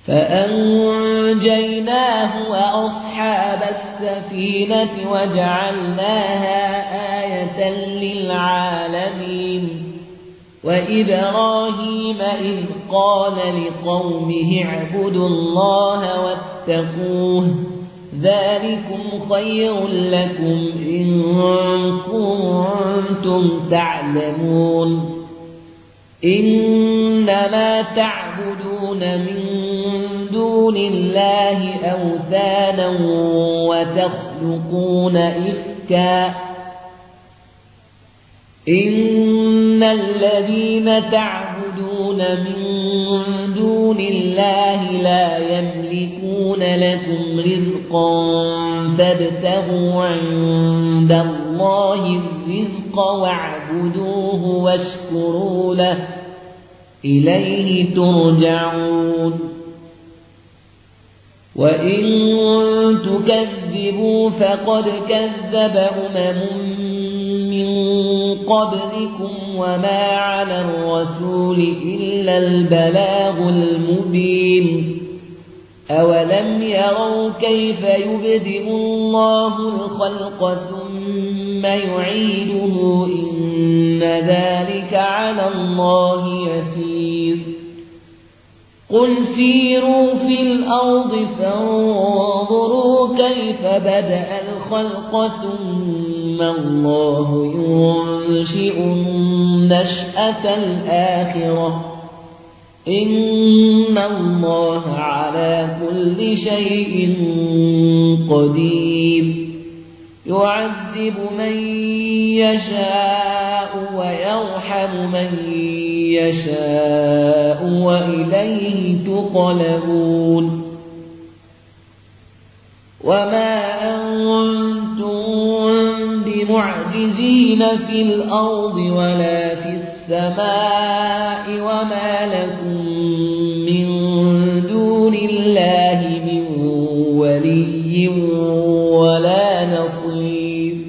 فأنجيناه وأصحاب السفينة وجعلناها آية للعالمين وإبراهيم إذ قال لقومه اعبدوا الله واتقوه ذلكم خير لكم إن كنتم تعلمون إنما تعبدون من دون الله أوثانا وتخلقون إفكا إن الذين تعبدون من دون الله لا يملكون لكم رزقا فابتغوا عند الله الرزق واعبدوه واشكروا له إليه ترجعون وإن تكذبوا فقد كذب من قبلكم وما على الرسول إلا البلاغ المبين أولم يروا كيف يبدئ الله الخلق ثم يعيده إن ذلك على الله يسير قل سيروا في الأرض فانظروا كيف بدأ الخلق ثم الله ينشئ النشأة الآخرة إن الله على كل شيء قدير يعذب من يشاء ويرحم من يشاء وإليه تقلبون وما أنتم بمعجزين في الأرض ولا في السماء وما لكم من دون الله من ولي ولا نصير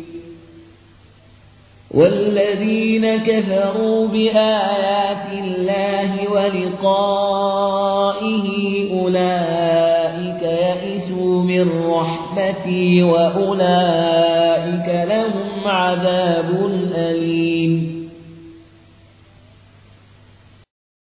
والذين كفروا بآيات الله ولقائه أولئك يئسوا من رحمتي وأولئك لهم عذاب أليم